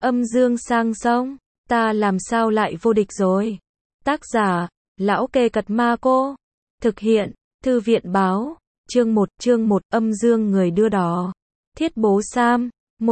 Âm dương sang sông, ta làm sao lại vô địch rồi. Tác giả, Lão Kê Cật Ma Cô. Thực hiện, Thư viện báo. Chương 1, âm dương người đưa đò. Thiết bố Sam,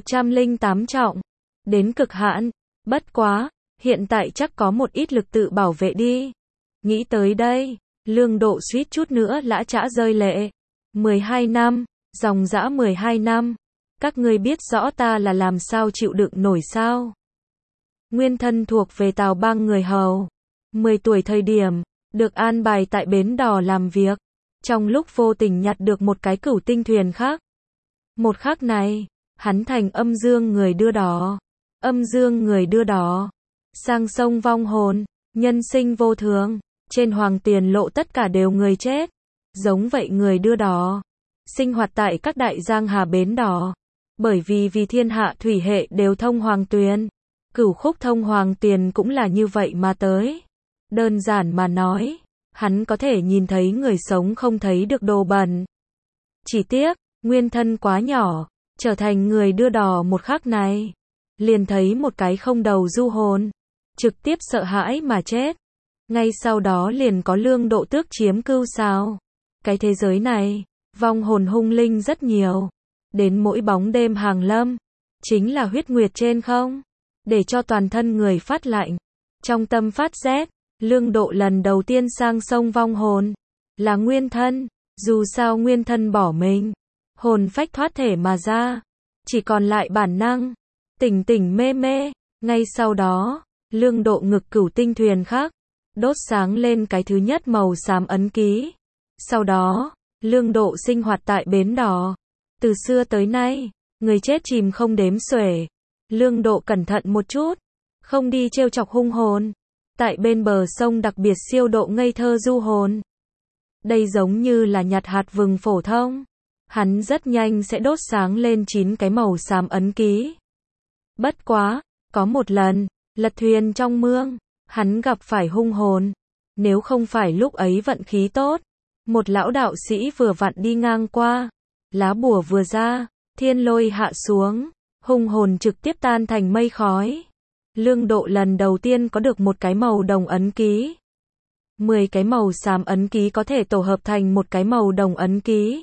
108 trọng. Đến cực hạn, bất quá, hiện tại chắc có một ít lực tự bảo vệ đi. Nghĩ tới đây, Lương Độ suýt chút nữa lã chã rơi lệ. 12 năm, dòng dã 12 năm. Các ngươi biết rõ ta là làm sao chịu đựng nổi sao? Nguyên thân thuộc về Tào Bang người hầu. 10 tuổi thời điểm, được an bài tại bến đò làm việc. Trong lúc vô tình nhặt được một cái cửu tinh thuyền khác. Một khắc này, hắn thành âm dương người đưa đò. Âm dương người đưa đò. Sang sông vong hồn, nhân sinh vô thường. Trên hoàng tiền lộ tất cả đều người chết. Giống vậy người đưa đò. Sinh hoạt tại các đại giang hà bến đò. Bởi vì thiên hạ thủy hệ đều thông hoàng tuyền. Cửu khúc thông hoàng tiền cũng là như vậy mà tới. Đơn giản mà nói, hắn có thể nhìn thấy người sống không thấy được đồ bẩn. Chỉ tiếc, nguyên thân quá nhỏ, trở thành người đưa đò một khắc này. Liền thấy một cái không đầu du hồn. Trực tiếp sợ hãi mà chết. Ngay sau đó liền có Lương Độ tước chiếm cưu sao. Cái thế giới này, vong hồn hung linh rất nhiều. Đến mỗi bóng đêm hàng lâm, chính là huyết nguyệt trên không, để cho toàn thân người phát lạnh, trong tâm phát rét. Lương Độ lần đầu tiên sang sông vong hồn, là nguyên thân, dù sao nguyên thân bỏ mình, hồn phách thoát thể mà ra, chỉ còn lại bản năng, tỉnh tỉnh mê mê. Ngay sau đó, Lương Độ ngực cửu tinh thuyền khác, đốt sáng lên cái thứ nhất màu xám ấn ký. Sau đó, Lương Độ sinh hoạt tại bến đò. Từ xưa tới nay, người chết chìm không đếm xuể. Lương Độ cẩn thận một chút, không đi trêu chọc hung hồn. Tại bên bờ sông đặc biệt siêu độ ngây thơ du hồn. Đây giống như là nhặt hạt vừng phổ thông. Hắn rất nhanh sẽ đốt sáng lên 9 cái màu xám ấn ký. Bất quá, có một lần, lật thuyền trong mương, hắn gặp phải hung hồn. Nếu không phải lúc ấy vận khí tốt, một lão đạo sĩ vừa vặn đi ngang qua. Lá bùa vừa ra, thiên lôi hạ xuống, hung hồn trực tiếp tan thành mây khói. Lương Độ lần đầu tiên có được một cái màu đồng ấn ký. 10 cái màu xám ấn ký có thể tổ hợp thành một cái màu đồng ấn ký.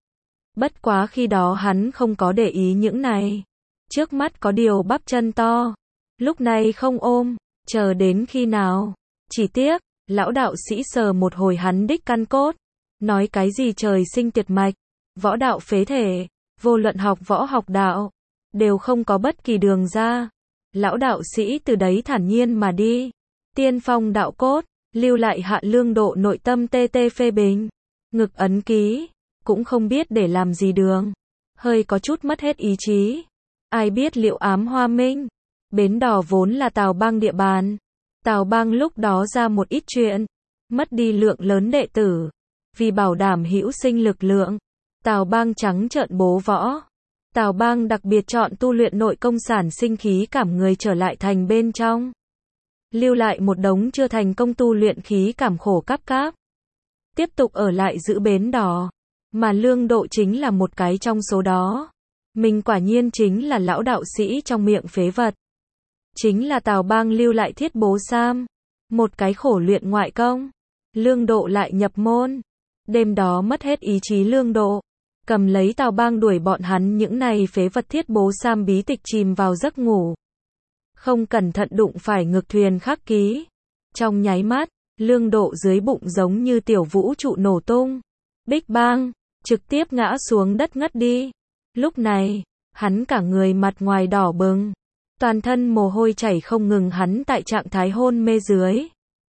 Bất quá khi đó hắn không có để ý những này. Trước mắt có điều bắp chân to. Lúc này không ôm, chờ đến khi nào. Chỉ tiếc, lão đạo sĩ sờ một hồi hắn đích căn cốt. Nói cái gì trời sinh tiệt mạch. Võ đạo phế thể, vô luận học võ học đạo, đều không có bất kỳ đường ra. Lão đạo sĩ từ đấy thản nhiên mà đi. Tiên phong đạo cốt, lưu lại hạ Lương Độ nội tâm tê tê phê bình. Ngực ấn ký, cũng không biết để làm gì đường. Hơi có chút mất hết ý chí. Ai biết liệu ám hoa minh. Bến đò vốn là Tào Bang địa bàn. Tào Bang lúc đó ra một ít chuyện. Mất đi lượng lớn đệ tử. Vì bảo đảm hữu sinh lực lượng. Tào Bang trắng trợn bố võ. Tào Bang đặc biệt chọn tu luyện nội công sản sinh khí cảm người trở lại thành bên trong. Lưu lại một đống chưa thành công tu luyện khí cảm khổ cáp cáp. Tiếp tục ở lại giữ bến đò. Mà Lương Độ chính là một cái trong số đó. Mình quả nhiên chính là lão đạo sĩ trong miệng phế vật. Chính là Tào Bang lưu lại thiết bố Sam. Một cái khổ luyện ngoại công. Lương Độ lại nhập môn. Đêm đó mất hết ý chí Lương Độ. Cầm lấy Tào Bang đuổi bọn hắn những này phế vật thiết bố Sam bí tịch chìm vào giấc ngủ. Không cẩn thận đụng phải ngực thuyền khắc ký. Trong nháy mắt, Lương Độ dưới bụng giống như tiểu vũ trụ nổ tung. Big Bang, trực tiếp ngã xuống đất ngất đi. Lúc này, hắn cả người mặt ngoài đỏ bừng. Toàn thân mồ hôi chảy không ngừng hắn tại trạng thái hôn mê dưới.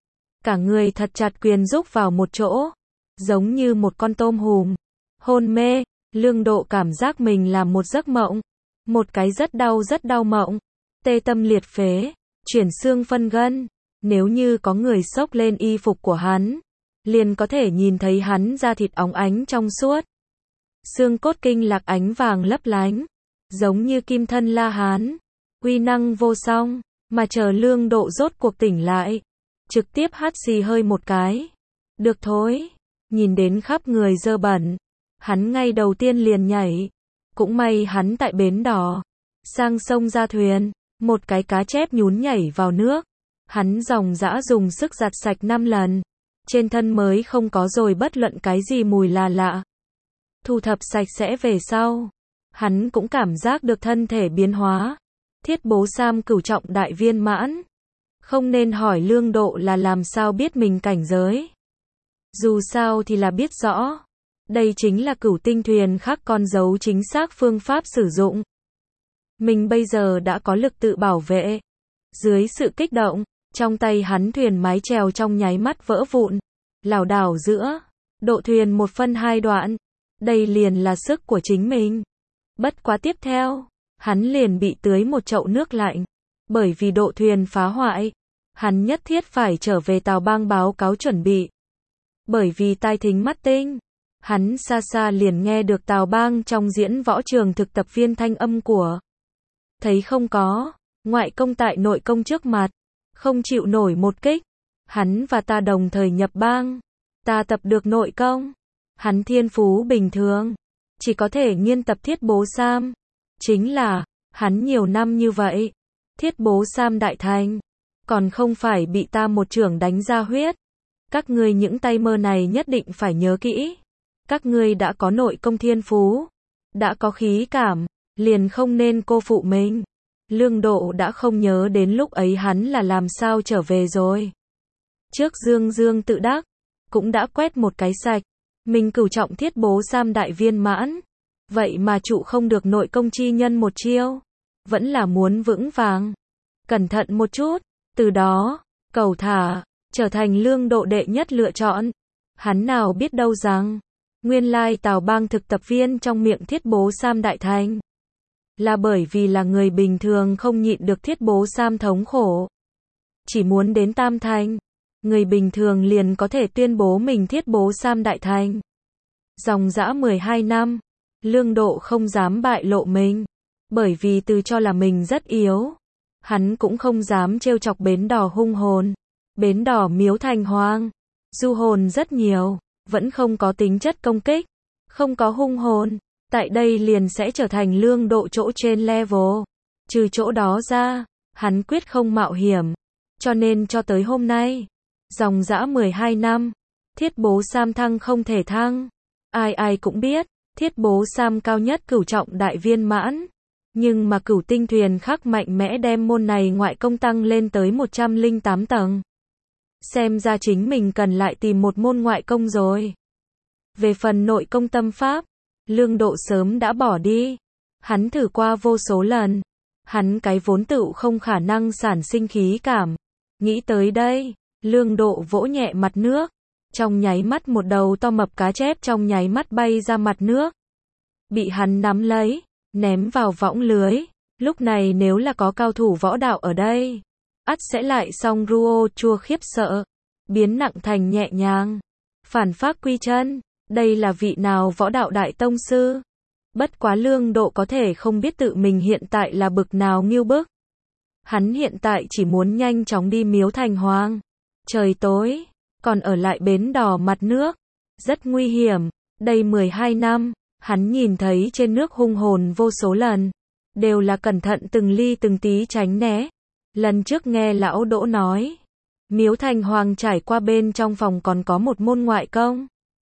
Cả người thật chặt quyền rúc vào một chỗ. Giống như một con tôm hùm. Hôn mê, Lương Độ cảm giác mình là một giấc mộng. Một cái rất đau mộng. Tê tâm liệt phế, chuyển xương phân gân. Nếu như có người xốc lên y phục của hắn, liền có thể nhìn thấy hắn da thịt óng ánh trong suốt. Xương cốt kinh lạc ánh vàng lấp lánh. Giống như kim thân La Hán. Uy năng vô song. Mà chờ Lương Độ rốt cuộc tỉnh lại. Trực tiếp hắt xì hơi một cái. Được thôi. Nhìn đến khắp người dơ bẩn. Hắn ngay đầu tiên liền nhảy. Cũng may hắn tại bến đò. Sang sông ra thuyền. Một cái cá chép nhún nhảy vào nước. Hắn dòng dã dùng sức giặt sạch 5 lần. Trên thân mới không có rồi bất luận cái gì mùi là lạ. Thu thập sạch sẽ về sau. Hắn cũng cảm giác được thân thể biến hóa. Thiết bố Sam cửu trọng đại viên mãn. Không nên hỏi Lương Độ là làm sao biết mình cảnh giới. Dù sao thì là biết rõ. Đây chính là cửu tinh thuyền khắc con dấu chính xác phương pháp sử dụng. Mình bây giờ đã có lực tự bảo vệ. Dưới sự kích động, trong tay hắn thuyền mái chèo trong nháy mắt vỡ vụn. Lảo đảo giữa độ thuyền 1/2 đoạn. Đây liền là sức của chính mình. Bất quá tiếp theo, hắn liền bị tưới một chậu nước lạnh. Bởi vì độ thuyền phá hoại, hắn nhất thiết phải trở về Tào Bang báo cáo chuẩn bị. Bởi vì tai thính mắt tinh, hắn xa xa liền nghe được Tào Bang trong diễn võ trường thực tập viên thanh âm của. Thấy không có, ngoại công tại nội công trước mặt, không chịu nổi một kích. Hắn và ta đồng thời nhập bang. Ta tập được nội công. Hắn thiên phú bình thường, chỉ có thể nghiên tập thiết bố Sam. Chính là, hắn nhiều năm như vậy, thiết bố Sam đại thành, còn không phải bị ta một chưởng đánh ra huyết. Các ngươi những tay mơ này nhất định phải nhớ kỹ. Các ngươi đã có nội công thiên phú, đã có khí cảm, liền không nên cô phụ mình. Lương Độ đã không nhớ đến lúc ấy hắn là làm sao trở về rồi. Trước Dương Dương tự đắc, cũng đã quét một cái sạch. Mình cửu trọng thiết bố Sam đại viên mãn. Vậy mà trụ không được nội công chi nhân một chiêu. Vẫn là muốn vững vàng. Cẩn thận một chút. Từ đó, cầu thả, trở thành Lương Độ đệ nhất lựa chọn. Hắn nào biết đâu rằng, nguyên lai Tào Bang thực tập viên trong miệng thiết bố Sam đại thành. Là bởi vì là người bình thường không nhịn được thiết bố Sam thống khổ. Chỉ muốn đến tam thành. Người bình thường liền có thể tuyên bố mình thiết bố Sam đại thành. Dòng dã 12 năm, Lương Độ không dám bại lộ mình. Bởi vì tự cho là mình rất yếu. Hắn cũng không dám trêu chọc bến đỏ hung hồn. Bến đỏ Miếu Thành Hoang. Du hồn rất nhiều, vẫn không có tính chất công kích. Không có hung hồn. Tại đây liền sẽ trở thành Lương Độ chỗ trên level. Trừ chỗ đó ra, hắn quyết không mạo hiểm. Cho nên cho tới hôm nay, dòng dã 12 năm, thiết bố Sam thăng không thể thăng. Ai ai cũng biết, thiết bố Sam cao nhất cửu trọng đại viên mãn. Nhưng mà cửu tinh thuyền khắc mạnh mẽ đem môn này ngoại công tăng lên tới 108 tầng. Xem ra chính mình cần lại tìm một môn ngoại công rồi. Về phần nội công tâm pháp, Lương Độ sớm đã bỏ đi. Hắn thử qua vô số lần. Hắn cái vốn tựu không khả năng sản sinh khí cảm. Nghĩ tới đây, Lương Độ vỗ nhẹ mặt nước. Trong nháy mắt một đầu to mập cá chép trong nháy mắt bay ra mặt nước. Bị hắn nắm lấy, ném vào võng lưới. Lúc này nếu là có cao thủ võ đạo ở đây, ắt sẽ lại xong ruo chua khiếp sợ. Biến nặng thành nhẹ nhàng. Phản phác quy chân. Đây là vị nào võ đạo đại tông sư? Bất quá Lương Độ có thể không biết tự mình hiện tại là bực nào nghiêu bức. Hắn hiện tại chỉ muốn nhanh chóng đi Miếu Thành Hoang. Trời tối, còn ở lại bến đỏ mặt nước. Rất nguy hiểm. Đây 12 năm, hắn nhìn thấy trên nước hung hồn vô số lần. Đều là cẩn thận từng ly từng tí tránh né. Lần trước nghe lão Đỗ nói, Miếu Thành Hoang trải qua bên trong phòng còn có một môn ngoại công.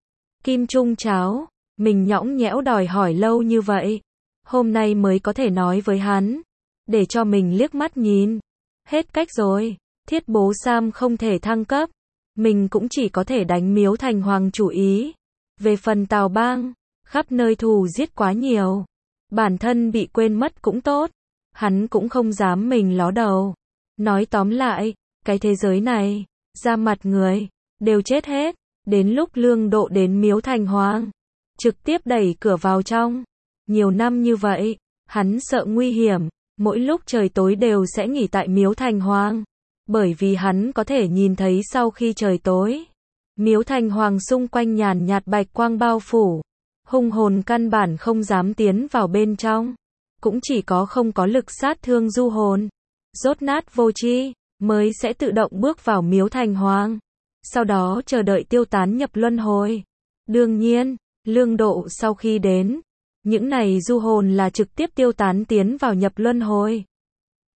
Kim Trung Cháo, mình nhõng nhẽo đòi hỏi lâu như vậy. Hôm nay mới có thể nói với hắn. Để cho mình liếc mắt nhìn. Hết cách rồi. Thiết bố Sam không thể thăng cấp. Mình cũng chỉ có thể đánh Miếu Thành Hoang chủ ý. Về phần Tào Bang, khắp nơi thù giết quá nhiều. Bản thân bị quên mất cũng tốt. Hắn cũng không dám mình ló đầu. Nói tóm lại, cái thế giới này, ra mặt người, đều chết hết. Đến lúc Lương Độ đến Miếu Thành Hoang, trực tiếp đẩy cửa vào trong. Nhiều năm như vậy, hắn sợ nguy hiểm, mỗi lúc trời tối đều sẽ nghỉ tại Miếu Thành Hoang. Bởi vì hắn có thể nhìn thấy sau khi trời tối, Miếu Thành Hoang xung quanh nhàn nhạt bạch quang bao phủ. Hung hồn căn bản không dám tiến vào bên trong. Cũng chỉ có không có lực sát thương du hồn, rốt nát vô tri, mới sẽ tự động bước vào Miếu Thành Hoang. Sau đó chờ đợi tiêu tán nhập luân hồi. Đương nhiên, Lương Độ sau khi đến, những này du hồn là trực tiếp tiêu tán tiến vào nhập luân hồi.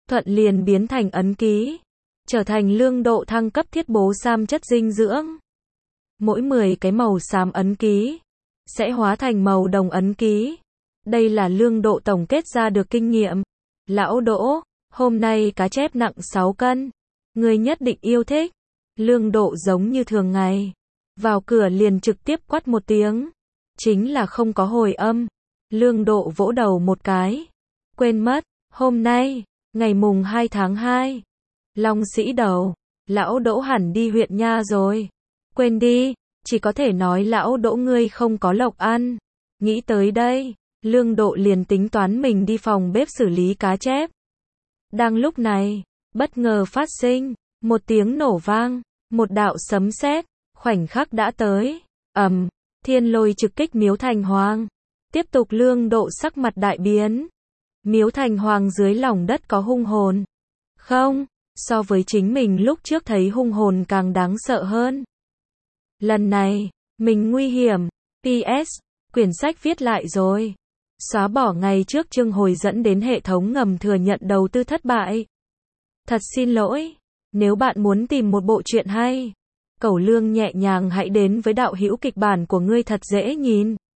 thuận liền biến thành ấn ký, trở thành lương độ thăng cấp thiết bố sam chất dinh dưỡng. Mỗi 10 cái màu xám ấn ký sẽ hóa thành màu đồng ấn ký. Đây là lương độ tổng kết ra được kinh nghiệm. Lão Đỗ, hôm nay cá chép nặng 6 cân. Ngươi nhất định yêu thích. Lương độ giống như thường ngày. Vào cửa liền trực tiếp quát một tiếng. Chính là không có hồi âm. Lương độ vỗ đầu một cái. Quên mất, hôm nay, ngày mùng 2 tháng 2. Long Sĩ Đầu, lão Đỗ hẳn đi huyện nha rồi. Quên đi, chỉ có thể nói lão Đỗ ngươi không có lộc ăn. Nghĩ tới đây, lương độ liền tính toán mình đi phòng bếp xử lý cá chép. Đang lúc này, bất ngờ phát sinh, một tiếng nổ vang, một đạo sấm sét, khoảnh khắc đã tới. Thiên lôi trực kích Miếu Thành Hoàng. Tiếp tục lương độ sắc mặt đại biến. Miếu Thành Hoàng dưới lòng đất có hung hồn. Không, so với chính mình lúc trước thấy hung hồn càng đáng sợ hơn. Lần này, mình nguy hiểm. PS, quyển sách viết lại rồi. Xóa bỏ ngày trước chương hồi dẫn đến hệ thống ngầm thừa nhận đầu tư thất bại. Thật xin lỗi. Nếu bạn muốn tìm một bộ truyện hay, Cẩu Lương nhẹ nhàng hãy đến với đạo hữu kịch bản của ngươi thật dễ nhìn.